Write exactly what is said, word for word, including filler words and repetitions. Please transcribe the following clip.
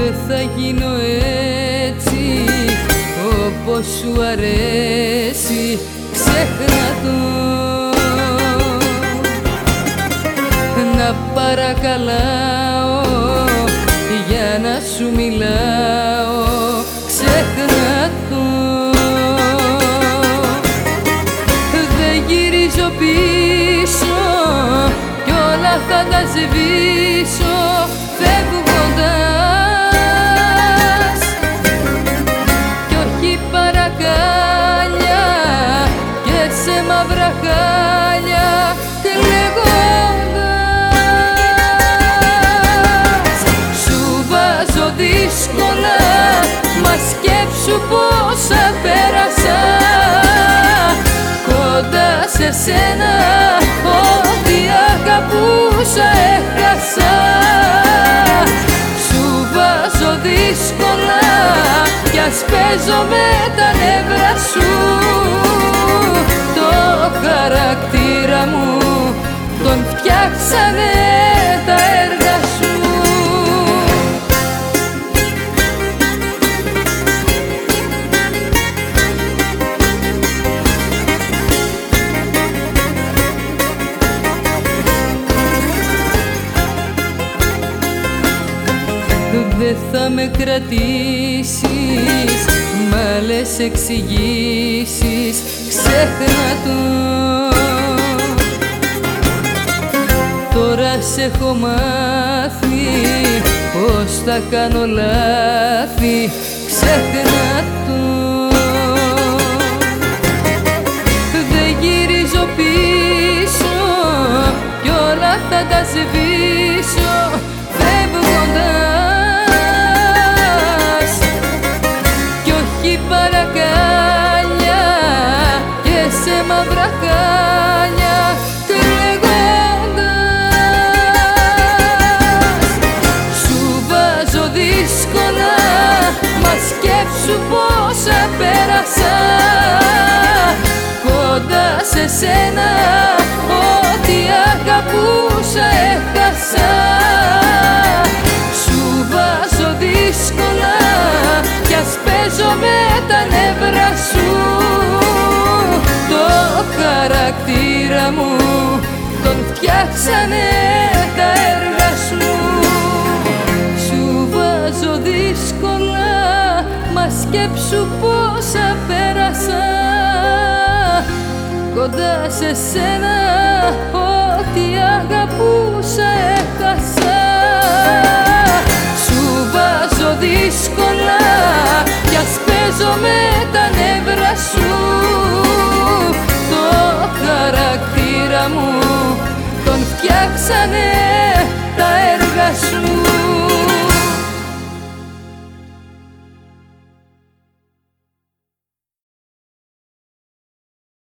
Δεν θα γίνω έτσι όπως σου αρέσει, ξέχνα το. Να παρακαλάω για να σου μιλάω, ξέχνα το. Δεν γυρίζω πίσω κι όλα θα τα σβήσω φεύγοντας, κι όχι παρακάλια και σε μαύρα χάλια κλαίγοντας. Σου βάζω δύσκολα, μα σκέψου πόσα πέρασα κοντά σε σένα, ό,τι αγαπούσα έχασα. Σου βάζω δύσκολα κι ας παίζω με τα νεύρα σου. Το χαρακτήρα μου τον φτιάξανε τα έργα σου. Δεν θα με κρατήσεις μ' άλλες εξηγήσεις, ξέχνα το. Τώρα σ' έχω μάθει πως θα κάνω λάθη, ξέχνα το. Δεν γυρίζω πίσω κι όλα θα τα σβήσω φεύγοντας, κι όχι παρακάλια και σε μαύρα χάλια κλαίγοντας. Σου βάζω δύσκολα, μα σκέψου πόσα πέρασα κοντά σε σένα, ό,τι αγαπούσα έχασα. Σου βάζω δύσκολα κι ας παίζω με τα νεύρα σου. Το χαρακτήρα μου τον φτιάξανε τα έργα σου. Σου βάζω δύσκολα, μα σκέψου πόσα πέρασα κοντά σε σένα, ό,τι αγαπούσα έχασα. Σου βάζω δύσκολα κι ας παίζω με τα νεύρα σου. Το χαρακτήρα μου τον φτιάξανε τα έργα σου.